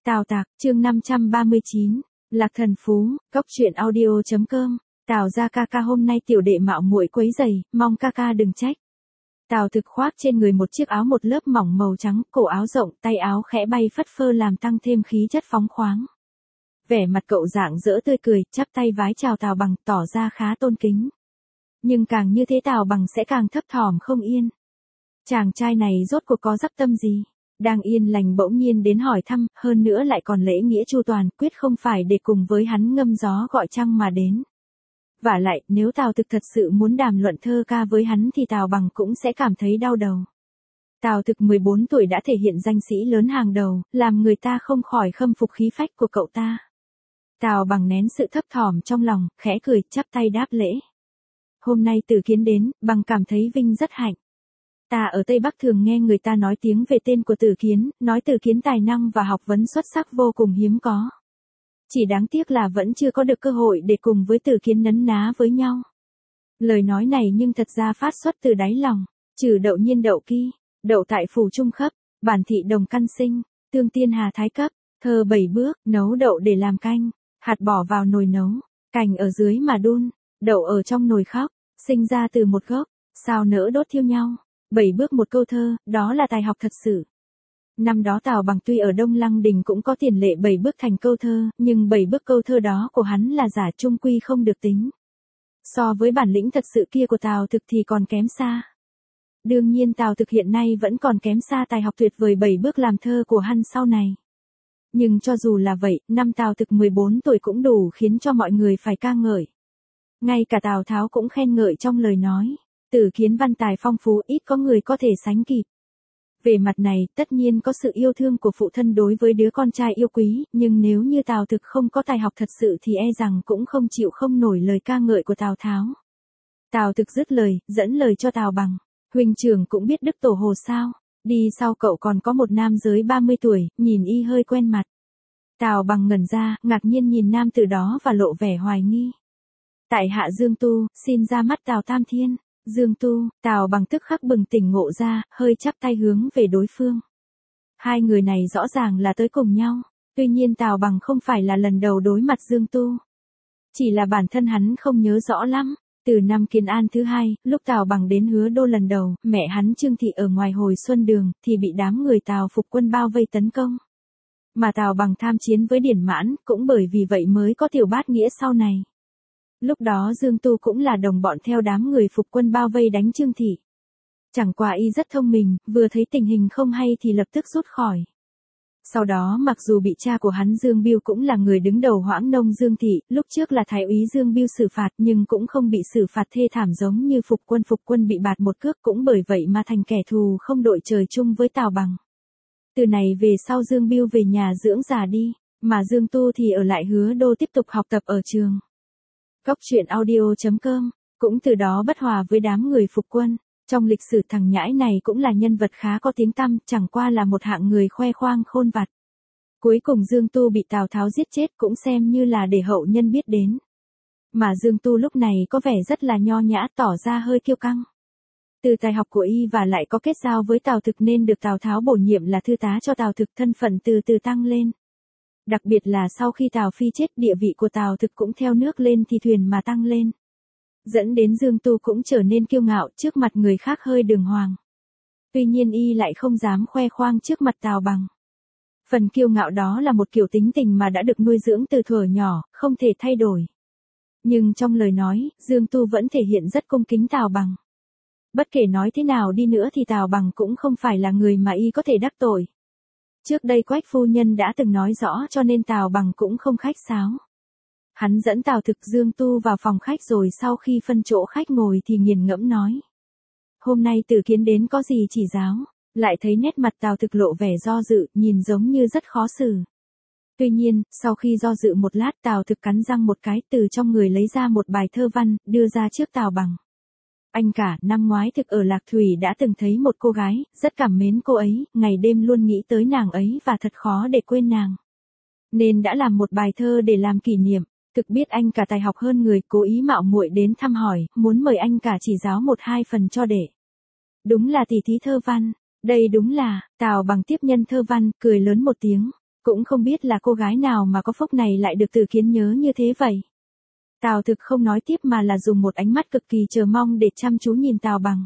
Tào Tạc, chương 539, Lạc Thần Phú, Cốc truyện audio.com. Tào gia ca ca hôm nay tiểu đệ mạo muội quấy rầy, mong ca ca đừng trách. Tào Thực khoác trên người một chiếc áo một lớp mỏng màu trắng, cổ áo rộng, tay áo khẽ bay phất phơ làm tăng thêm khí chất phóng khoáng. Vẻ mặt cậu rạng rỡ tươi cười, chắp tay vái chào Tào Bằng, tỏ ra khá tôn kính. Nhưng càng như thế Tào Bằng sẽ càng thấp thỏm không yên. Chàng trai này rốt cuộc có dắp tâm gì? Đang yên lành bỗng nhiên đến hỏi thăm, hơn nữa lại còn lễ nghĩa chu toàn, quyết không phải để cùng với hắn ngâm gió gọi trăng mà đến. Vả lại, nếu Tào Thực thật sự muốn đàm luận thơ ca với hắn thì Tào Bằng cũng sẽ cảm thấy đau đầu. Tào Thực 14 tuổi đã thể hiện danh sĩ lớn hàng đầu, làm người ta không khỏi khâm phục khí phách của cậu ta. Tào Bằng nén sự thấp thỏm trong lòng, khẽ cười, chắp tay đáp lễ. Hôm nay Tử Kiến đến, Bằng cảm thấy vinh rất hạnh. Ta ở Tây Bắc thường nghe người ta nói tiếng về tên của Tử Kiến, nói Tử Kiến tài năng và học vấn xuất sắc vô cùng hiếm có. Chỉ đáng tiếc là vẫn chưa có được cơ hội để cùng với Tử Kiến nấn ná với nhau. Lời nói này nhưng thật ra phát xuất từ đáy lòng, trừ đậu nhiên đậu kỳ, đậu tại phủ trung khấp, bản thị đồng căn sinh, tương tiên hà thái cấp, thơ 7 bước, nấu đậu để làm canh, hạt bỏ vào nồi nấu, cành ở dưới mà đun, đậu ở trong nồi khóc, sinh ra từ một gốc, sao nỡ đốt thiêu nhau. 7 bước một câu thơ, đó là tài học thật sự. Năm đó Tào Bằng tuy ở Đông Lăng Đình cũng có tiền lệ 7 bước thành câu thơ, nhưng 7 bước câu thơ đó của hắn là giả trung quy không được tính. So với bản lĩnh thật sự kia của Tào Thực thì còn kém xa. Đương nhiên Tào Thực hiện nay vẫn còn kém xa tài học tuyệt vời 7 bước làm thơ của hắn sau này. Nhưng cho dù là vậy, năm Tào Thực 14 tuổi cũng đủ khiến cho mọi người phải ca ngợi. Ngay cả Tào Tháo cũng khen ngợi trong lời nói. Tử Kiến văn tài phong phú, ít có người có thể sánh kịp. Về mặt này, tất nhiên có sự yêu thương của phụ thân đối với đứa con trai yêu quý, nhưng nếu như Tào Thực không có tài học thật sự thì e rằng cũng không chịu không nổi lời ca ngợi của Tào Tháo. Tào Thực dứt lời, dẫn lời cho Tào Bằng. Huynh trưởng cũng biết Đức Tổ Hồ sao? Đi sau cậu còn có một nam giới 30 tuổi, nhìn y hơi quen mặt. Tào Bằng ngẩn ra, ngạc nhiên nhìn nam tử đó và lộ vẻ hoài nghi. Tại hạ Dương Tu, xin ra mắt Tào Tam Thiên. Dương Tu, Tào Bằng tức khắc bừng tỉnh ngộ ra, hơi chắp tay hướng về đối phương. Hai người này rõ ràng là tới cùng nhau, tuy nhiên Tào Bằng không phải là lần đầu đối mặt Dương Tu. Chỉ là bản thân hắn không nhớ rõ lắm, từ năm Kiến An thứ hai, lúc Tào Bằng đến Hứa Đô lần đầu, mẹ hắn Trương Thị ở ngoài Hồi Xuân Đường, thì bị đám người Tào phục quân bao vây tấn công. Mà Tào Bằng tham chiến với Điển Mãn, cũng bởi vì vậy mới có Tiểu Bát Nghĩa sau này. Lúc đó Dương Tu cũng là đồng bọn theo đám người phục quân bao vây đánh Trương Thị. Chẳng qua y rất thông minh, vừa thấy tình hình không hay thì lập tức rút khỏi. Sau đó mặc dù bị cha của hắn Dương Biêu cũng là người đứng đầu Hoãng Nông Dương Thị, lúc trước là thái úy Dương Biêu xử phạt nhưng cũng không bị xử phạt thê thảm giống như phục quân bị bạt một cước, cũng bởi vậy mà thành kẻ thù không đội trời chung với Tào Bằng. Từ này về sau Dương Biêu về nhà dưỡng già đi, mà Dương Tu thì ở lại Hứa Đô tiếp tục học tập ở trường. Cốc truyện audio.com, cũng từ đó bất hòa với đám người phục quân. Trong lịch sử thằng nhãi này cũng là nhân vật khá có tiếng tăm, chẳng qua là một hạng người khoe khoang khôn vặt. Cuối cùng Dương Tu bị Tào Tháo giết chết cũng xem như là để hậu nhân biết đến. Mà Dương Tu lúc này có vẻ rất là nho nhã, tỏ ra hơi kiêu căng. Từ tài học của y và lại có kết giao với Tào Thực nên được Tào Tháo bổ nhiệm là thư tá cho Tào Thực, thân phận từ từ tăng lên. Đặc biệt là sau khi Tào Phi chết, địa vị của Tào Thực cũng theo nước lên thì thuyền mà tăng lên. Dẫn đến Dương Tu cũng trở nên kiêu ngạo, trước mặt người khác hơi đường hoàng. Tuy nhiên y lại không dám khoe khoang trước mặt Tào Bằng. Phần kiêu ngạo đó là một kiểu tính tình mà đã được nuôi dưỡng từ thuở nhỏ, không thể thay đổi. Nhưng trong lời nói, Dương Tu vẫn thể hiện rất cung kính Tào Bằng. Bất kể nói thế nào đi nữa thì Tào Bằng cũng không phải là người mà y có thể đắc tội. Trước đây Quách phu nhân đã từng nói rõ cho nên Tào Bằng cũng không khách sáo. Hắn dẫn Tào Thực, Dương Tu vào phòng khách rồi sau khi phân chỗ khách ngồi thì nghiền ngẫm nói. Hôm nay Tử Kiến đến có gì chỉ giáo, lại thấy nét mặt Tào Thực lộ vẻ do dự, nhìn giống như rất khó xử. Tuy nhiên, sau khi do dự một lát Tào Thực cắn răng một cái, từ trong người lấy ra một bài thơ văn, đưa ra trước Tào Bằng. Anh cả, năm ngoái Thực ở Lạc Thủy đã từng thấy một cô gái, rất cảm mến cô ấy, ngày đêm luôn nghĩ tới nàng ấy và thật khó để quên nàng. Nên đã làm một bài thơ để làm kỷ niệm. Thực biết anh cả tài học hơn người, cố ý mạo muội đến thăm hỏi, muốn mời anh cả chỉ giáo 1-2 phần cho để. Đúng là tỷ thí thơ văn, đây đúng là, Tào Bằng tiếp nhân thơ văn, cười lớn một tiếng. Cũng không biết là cô gái nào mà có phúc này lại được Từ Kiến nhớ như thế vậy. Tào Thực không nói tiếp mà là dùng một ánh mắt cực kỳ chờ mong để chăm chú nhìn Tào Bằng.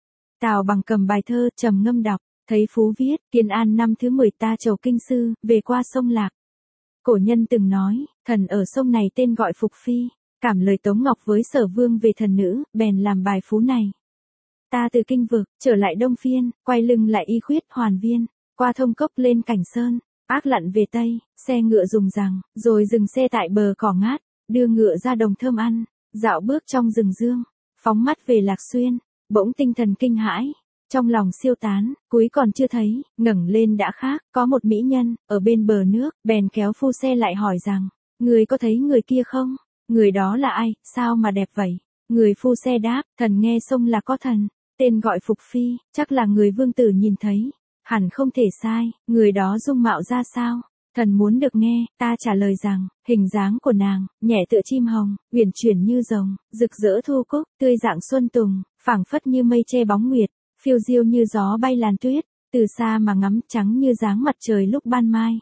Tào Bằng cầm bài thơ trầm ngâm đọc, thấy Phú viết, Kiến An năm thứ 10 ta trầu kinh sư, về qua sông Lạc. Cổ nhân từng nói, thần ở sông này tên gọi Phục Phi, cảm lời Tống Ngọc với Sở Vương về thần nữ, bèn làm bài phú này. Ta từ kinh vực, trở lại Đông Phiên, quay lưng lại Y Khuyết Hoàn Viên, qua Thông Cốc lên Cảnh Sơn, ác lặn về Tây, xe ngựa dùng rằng, rồi dừng xe tại bờ cỏ ngát, đưa ngựa ra đồng thơm ăn, dạo bước trong rừng dương, phóng mắt về Lạc Xuyên, bỗng tinh thần kinh hãi, trong lòng siêu tán, cuối còn chưa thấy, ngẩng lên đã khác, có một mỹ nhân, ở bên bờ nước, bèn kéo phu xe lại hỏi rằng, người có thấy người kia không? Người đó là ai, sao mà đẹp vậy? Người phu xe đáp, thần nghe sông là có thần, tên gọi Phục Phi, chắc là người vương tử nhìn thấy, hẳn không thể sai, người đó dung mạo ra sao? Thần muốn được nghe, ta trả lời rằng, hình dáng của nàng, nhẹ tựa chim hồng, uyển chuyển như rồng, rực rỡ thu cúc, tươi dạng xuân tùng, phảng phất như mây che bóng nguyệt, phiêu diêu như gió bay làn tuyết, từ xa mà ngắm trắng như dáng mặt trời lúc ban mai.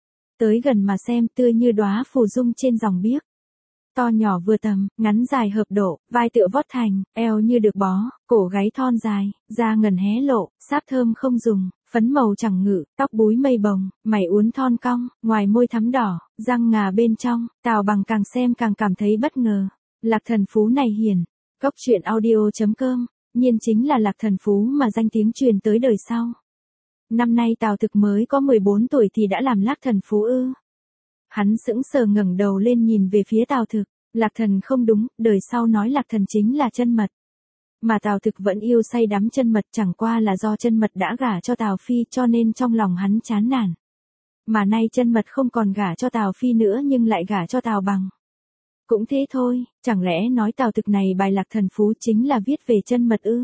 Tới gần mà xem tươi như đóa phù dung trên dòng biếc. To nhỏ vừa tầm, ngắn dài hợp độ, vai tựa vót thành, eo như được bó, cổ gáy thon dài, da ngần hé lộ, sáp thơm không dùng, phấn màu chẳng ngự, tóc búi mây bồng, mày uốn thon cong, ngoài môi thắm đỏ, răng ngà bên trong, Tào Bằng càng xem càng cảm thấy bất ngờ. Lạc Thần Phú này hiền, Cốc truyện audio.com, nhiên chính là Lạc Thần Phú mà danh tiếng truyền tới đời sau. Năm nay Tào Thực mới có 14 tuổi thì đã làm Lạc Thần Phú ư? Hắn sững sờ ngẩng đầu lên nhìn về phía Tào Thực, Lạc Thần không đúng, đời sau nói Lạc Thần chính là Chân Mật. Mà Tào Thực vẫn yêu say đắm Chân Mật, chẳng qua là do Chân Mật đã gả cho Tào Phi cho nên trong lòng hắn chán nản. Mà nay Chân Mật không còn gả cho Tào Phi nữa nhưng lại gả cho Tào Bằng. Cũng thế thôi, chẳng lẽ nói Tào Thực này bài Lạc Thần Phú chính là viết về Chân Mật ư?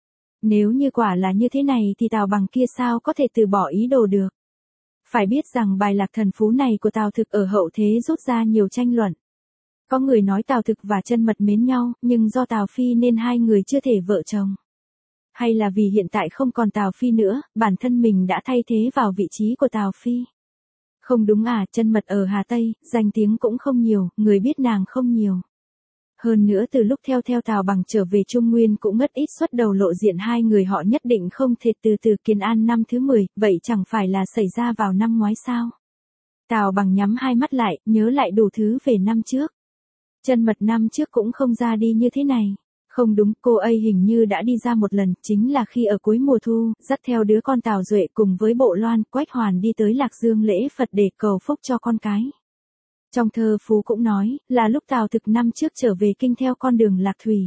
Nếu như quả là như thế này thì Tào Bằng kia sao có thể từ bỏ ý đồ được? Phải biết rằng bài Lạc Thần Phú này của Tào Thực ở hậu thế rút ra nhiều tranh luận. Có người nói Tào Thực và Chân Mật mến nhau, nhưng do Tào Phi nên hai người chưa thể vợ chồng. Hay là vì hiện tại không còn Tào Phi nữa, bản thân mình đã thay thế vào vị trí của Tào Phi. Không đúng à, Chân Mật ở Hà Tây, danh tiếng cũng không nhiều, người biết nàng không nhiều. Hơn nữa từ lúc theo Tào Bằng trở về Trung Nguyên cũng mất ít xuất đầu lộ diện, hai người họ nhất định không thể từ Kiến An năm thứ 10, vậy chẳng phải là xảy ra vào năm ngoái sao? Tào Bằng nhắm hai mắt lại, nhớ lại đủ thứ về năm trước. Chân Mật năm trước cũng không ra đi như thế này. Không đúng, cô ấy hình như đã đi ra một lần, chính là khi ở cuối mùa thu, dắt theo đứa con Tào Duệ cùng với Bộ Loan, Quách Hoàn đi tới Lạc Dương lễ Phật để cầu phúc cho con cái. Trong thơ Phú cũng nói, là lúc Tào Thực năm trước trở về kinh theo con đường Lạc Thủy.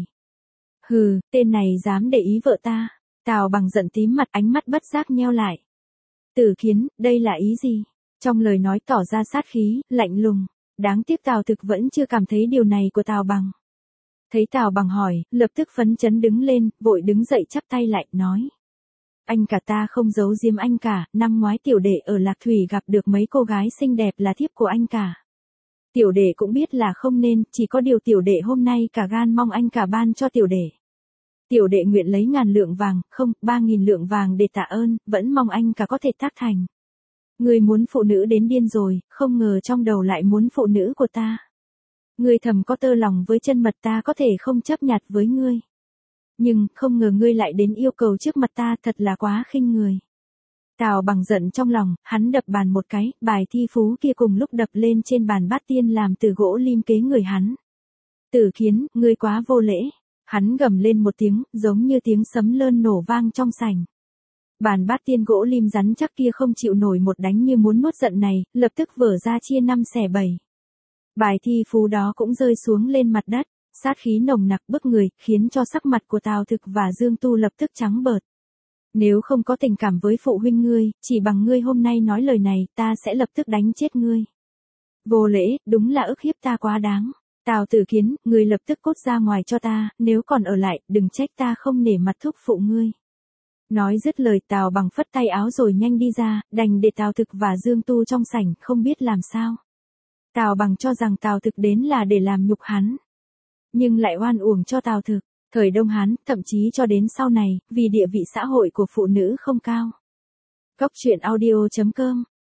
Hừ, tên này dám để ý vợ ta. Tào Bằng giận tím mặt, ánh mắt bất giác nheo lại. Tử Kiến, đây là ý gì? Trong lời nói tỏ ra sát khí, lạnh lùng. Đáng tiếc Tào Thực vẫn chưa cảm thấy điều này của Tào Bằng. Thấy Tào Bằng hỏi, lập tức phấn chấn đứng lên, vội đứng dậy chắp tay lại, nói. Anh cả, ta không giấu giếm anh cả, năm ngoái tiểu đệ ở Lạc Thủy gặp được mấy cô gái xinh đẹp là thiếp của anh cả. Tiểu đệ cũng biết là không nên, chỉ có điều tiểu đệ hôm nay cả gan mong anh cả ban cho tiểu đệ. Tiểu đệ nguyện lấy 1000 lượng vàng, không, 3000 lượng vàng để tạ ơn, vẫn mong anh cả có thể tác thành. Người muốn phụ nữ đến điên rồi, không ngờ trong đầu lại muốn phụ nữ của ta. Ngươi thầm có tơ lòng với Chân Mật, ta có thể không chấp nhặt với ngươi. Nhưng, không ngờ ngươi lại đến yêu cầu trước mặt ta, thật là quá khinh người. Tào Bằng giận trong lòng, hắn đập bàn một cái, bài thi phú kia cùng lúc đập lên trên bàn bát tiên làm từ gỗ lim kế người hắn. Tử Kiến, ngươi quá vô lễ. Hắn gầm lên một tiếng, giống như tiếng sấm lơn nổ vang trong sảnh. Bàn bát tiên gỗ lim rắn chắc kia không chịu nổi một đánh như muốn nuốt giận này, lập tức vỡ ra chia 5 xẻ 7. Bài thi phú đó cũng rơi xuống lên mặt đất, sát khí nồng nặc bức người, khiến cho sắc mặt của Tào Thực và Dương Tu lập tức trắng bợt. Nếu không có tình cảm với phụ huynh ngươi, chỉ bằng ngươi hôm nay nói lời này, ta sẽ lập tức đánh chết ngươi. Vô lễ, đúng là ức hiếp ta quá đáng. Tào Tử Kiến, ngươi lập tức cút ra ngoài cho ta, nếu còn ở lại, đừng trách ta không nể mặt thúc phụ ngươi. Nói dứt lời, Tào Bằng phất tay áo rồi nhanh đi ra, đành để Tào Thực và Dương Tu trong sảnh, không biết làm sao. Tào Bằng cho rằng Tào Thực đến là để làm nhục hắn, nhưng lại oan uổng cho Tào Thực. Thời Đông Hán, thậm chí cho đến sau này, vì địa vị xã hội của phụ nữ không cao. Cốc truyện audio.com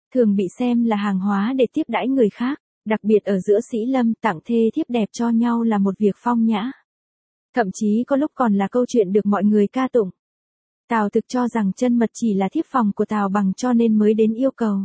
thường bị xem là hàng hóa để tiếp đãi người khác, đặc biệt ở giữa sĩ lâm tặng thê thiếp đẹp cho nhau là một việc phong nhã. Thậm chí có lúc còn là câu chuyện được mọi người ca tụng. Tào Thực cho rằng Chân Mật chỉ là thiếp phòng của Tào Bằng cho nên mới đến yêu cầu.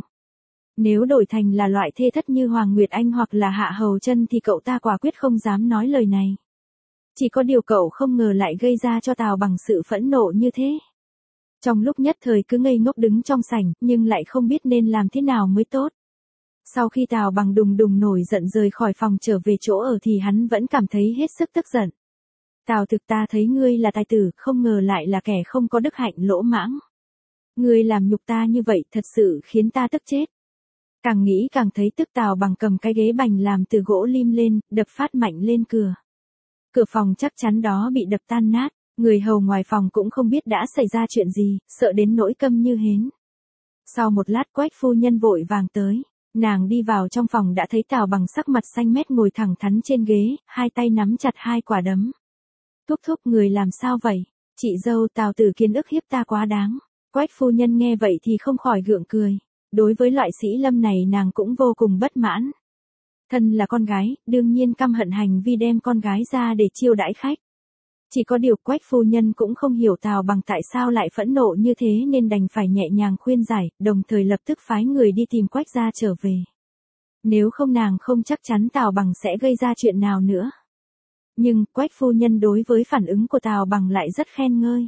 Nếu đổi thành là loại thê thất như Hoàng Nguyệt Anh hoặc là Hạ Hầu Chân thì cậu ta quả quyết không dám nói lời này. Chỉ có điều cậu không ngờ lại gây ra cho Tào Bằng sự phẫn nộ như thế. Trong lúc nhất thời cứ ngây ngốc đứng trong sảnh, nhưng lại không biết nên làm thế nào mới tốt. Sau khi Tào Bằng đùng đùng nổi giận rời khỏi phòng trở về chỗ ở thì hắn vẫn cảm thấy hết sức tức giận. Tào Thực, ta thấy ngươi là tài tử, không ngờ lại là kẻ không có đức hạnh lỗ mãng. Ngươi làm nhục ta như vậy thật sự khiến ta tức chết. Càng nghĩ càng thấy tức. Tào Bằng cầm cái ghế bành làm từ gỗ lim lên, đập phát mạnh lên cửa. Cửa phòng chắc chắn đó bị đập tan nát, người hầu ngoài phòng cũng không biết đã xảy ra chuyện gì, sợ đến nỗi câm như hến. Sau một lát Quách phu nhân vội vàng tới, nàng đi vào trong phòng đã thấy Tào Bằng sắc mặt xanh mét ngồi thẳng thắn trên ghế, hai tay nắm chặt hai quả đấm. Thúc thúc, người làm sao vậy? Chị dâu Tào Tử Kiến ức hiếp ta quá đáng. Quách phu nhân nghe vậy thì không khỏi gượng cười. Đối với loại sĩ lâm này nàng cũng vô cùng bất mãn. Thân là con gái, đương nhiên căm hận hành vi đem con gái ra để chiêu đãi khách. Chỉ có điều Quách phu nhân cũng không hiểu Tào Bằng tại sao lại phẫn nộ như thế nên đành phải nhẹ nhàng khuyên giải, đồng thời lập tức phái người đi tìm Quách gia trở về. Nếu không nàng không chắc chắn Tào Bằng sẽ gây ra chuyện nào nữa. Nhưng Quách phu nhân đối với phản ứng của Tào Bằng lại rất khen ngợi.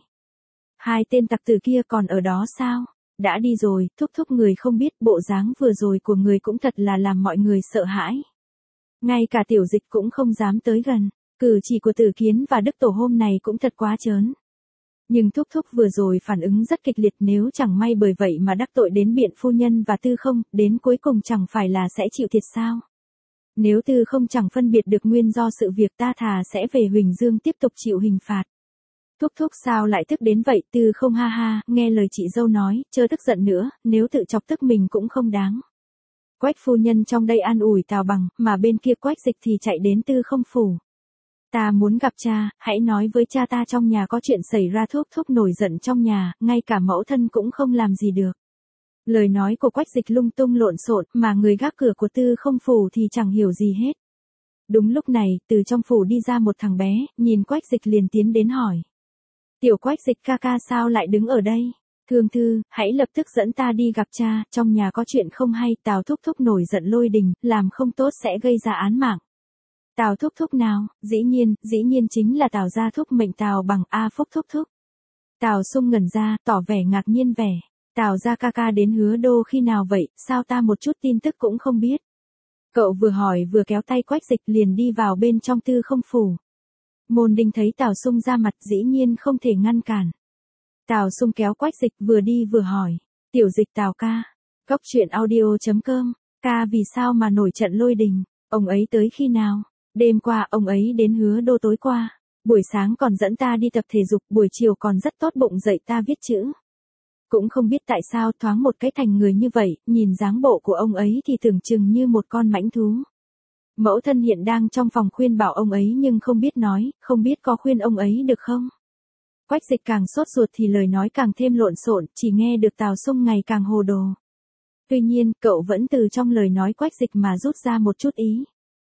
Hai tên tặc tử kia còn ở đó sao? Đã đi rồi, thúc thúc, người không biết bộ dáng vừa rồi của người cũng thật là làm mọi người sợ hãi. Ngay cả Tiểu Dịch cũng không dám tới gần, cử chỉ của Tử Kiến và Đức Tổ hôm này cũng thật quá trớn. Nhưng thúc thúc vừa rồi phản ứng rất kịch liệt, nếu chẳng may bởi vậy mà đắc tội đến Biện phu nhân và Tư Không, đến cuối cùng chẳng phải là sẽ chịu thiệt sao? Nếu Tư Không chẳng phân biệt được nguyên do sự việc, ta thà sẽ về Huỳnh Dương tiếp tục chịu hình phạt. Thúc thúc sao lại tức đến vậy? Tư Không ha ha, nghe lời chị dâu nói, chớ tức giận nữa, nếu tự chọc tức mình cũng không đáng. Quách phu nhân trong đây an ủi Tào Bằng, mà bên kia Quách Dịch thì chạy đến Tư Không phủ. Ta muốn gặp cha, hãy nói với cha ta trong nhà có chuyện xảy ra. Thúc thúc nổi giận trong nhà, ngay cả mẫu thân cũng không làm gì được. Lời nói của Quách Dịch lung tung lộn xộn, mà người gác cửa của Tư Không phủ thì chẳng hiểu gì hết. Đúng lúc này, từ trong phủ đi ra một thằng bé, nhìn Quách Dịch liền tiến đến hỏi. Tiểu Quách Dịch ca ca sao lại đứng ở đây? Thương thư, hãy lập tức dẫn ta đi gặp cha, trong nhà có chuyện không hay. Tào thúc thúc nổi giận lôi đình, làm không tốt sẽ gây ra án mạng. Tào thúc thúc nào? Dĩ nhiên chính là Tào gia thúc mệnh Tào Bằng. A Phúc thúc thúc. Tào Sung ngẩn ra, tỏ vẻ ngạc nhiên vẻ. Tào gia ca ca đến Hứa Đô khi nào vậy, sao ta một chút tin tức cũng không biết. Cậu vừa hỏi vừa kéo tay Quách Dịch liền đi vào bên trong Tư Không phủ. Môn Đinh thấy Tào Sung ra mặt dĩ nhiên không thể ngăn cản. Tào Sung kéo Quách Dịch vừa đi vừa hỏi. Tiểu Dịch Tào ca. Cốc truyện audio.com. Ca vì sao mà nổi trận lôi đình? Ông ấy tới khi nào? Đêm qua ông ấy đến Hứa Đô tối qua. Buổi sáng còn dẫn ta đi tập thể dục, buổi chiều còn rất tốt bụng dạy ta viết chữ. Cũng không biết tại sao thoáng một cái thành người như vậy, nhìn dáng bộ của ông ấy thì tưởng chừng như một con mãnh thú. Mẫu thân hiện đang trong phòng khuyên bảo ông ấy nhưng không biết nói, không biết có khuyên ông ấy được không? Quách Dịch càng sốt ruột thì lời nói càng thêm lộn xộn, chỉ nghe được Tào Sung ngày càng hồ đồ. Tuy nhiên, cậu vẫn từ trong lời nói Quách Dịch mà rút ra một chút ý.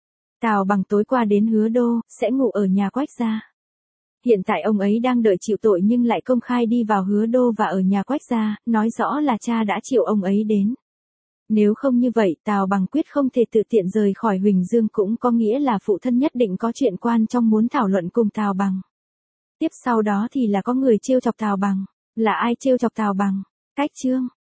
Tào Bằng tối qua đến Hứa Đô, sẽ ngủ ở nhà Quách gia. Hiện tại ông ấy đang đợi chịu tội nhưng lại công khai đi vào Hứa Đô và ở nhà Quách gia, nói rõ là cha đã chịu ông ấy đến. Nếu không như vậy, Tào Bằng quyết không thể tự tiện rời khỏi Huỳnh Dương, cũng có nghĩa là phụ thân nhất định có chuyện quan trọng muốn thảo luận cùng Tào Bằng. Tiếp sau đó thì là có người trêu chọc Tào Bằng. Là ai trêu chọc Tào Bằng? Cách chương.